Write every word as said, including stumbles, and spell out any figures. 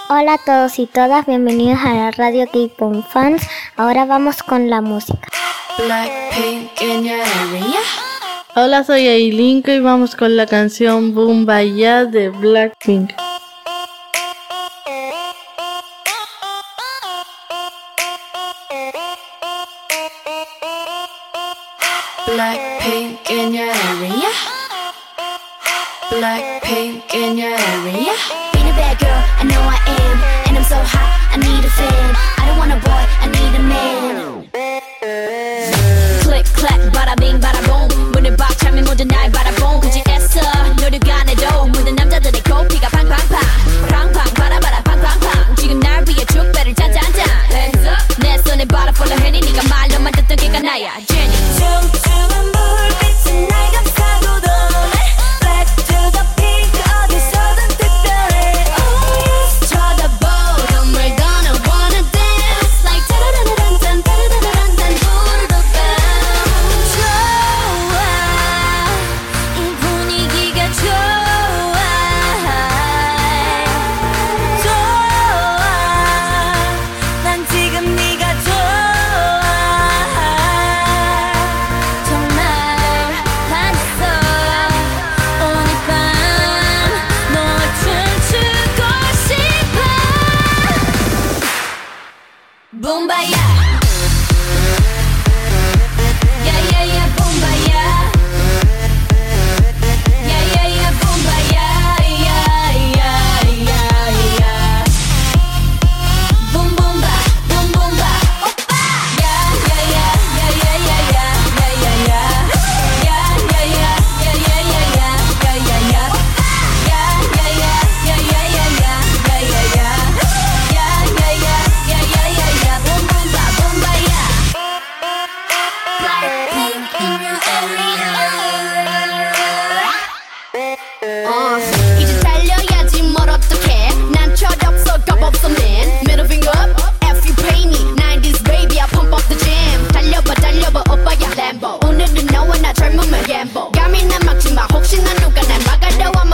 Hola a todos y todas, bienvenidos a la radio K-pop Fans. Ahora vamos con la música. Blackpink in your area. Hola, soy Aileen y vamos con la canción Boombayah de Blackpink. Blackpink in your area. Blackpink in your area. Being a bad girl, I know I am. And I'm so hot, I need a fan. I don't want a boy, I need a man. Click, clack, bada bing, bada boom. 문을 박차면 모든 날 바라본 굳이 애써 노력을 안 해도 모든 남자들의 코피가 팡팡팡 팡팡 바라바라 팡팡팡 지금 날 위해 축배를 짠짠짠 Hands up 내 손에 바라 follow 해니 네가 말로만 듣던 걔가 나야 Jenny 춤추는 불빛은 날 감싸고 도네 Black to the pink 어디서든 특별해 Oh yes 쳐다보던 we're gonna wanna dance Like 따라라란딴 따라라란딴 부르던 bounce 좋아 이 분위기가 좋아 좋아 난 지금 네가 좋아 정말 반했어 오늘 밤 너와 춤추고 싶어 Boombayah Yeah yeah yeah Boombayah Yeah yeah yeah Boombayah Yeah yeah yeah yeah Boom boom ba boom boom ba Oppa Yeah yeah yeah yeah yeah yeah yeah yeah yeah yeah Yeah yeah yeah yeah yeah yeah yeah yeah yeah yeah Yeah yeah yeah yeah yeah yeah yeah yeah yeah yeah Yeah yeah yeah yeah yeah yeah yeah Boom boom ba Boombayah Blackpink in your area 어, 이제 달려야지 뭘 어떡해 난 철없어 겁없어 man Middle finger up F you pay me nineties baby I pump up the jam 달려봐 달려봐 오빠야 Lambo 오늘은 너와 나 젊으면 gamble 감히 난 막지마 혹시나 누가 날 막으려 하면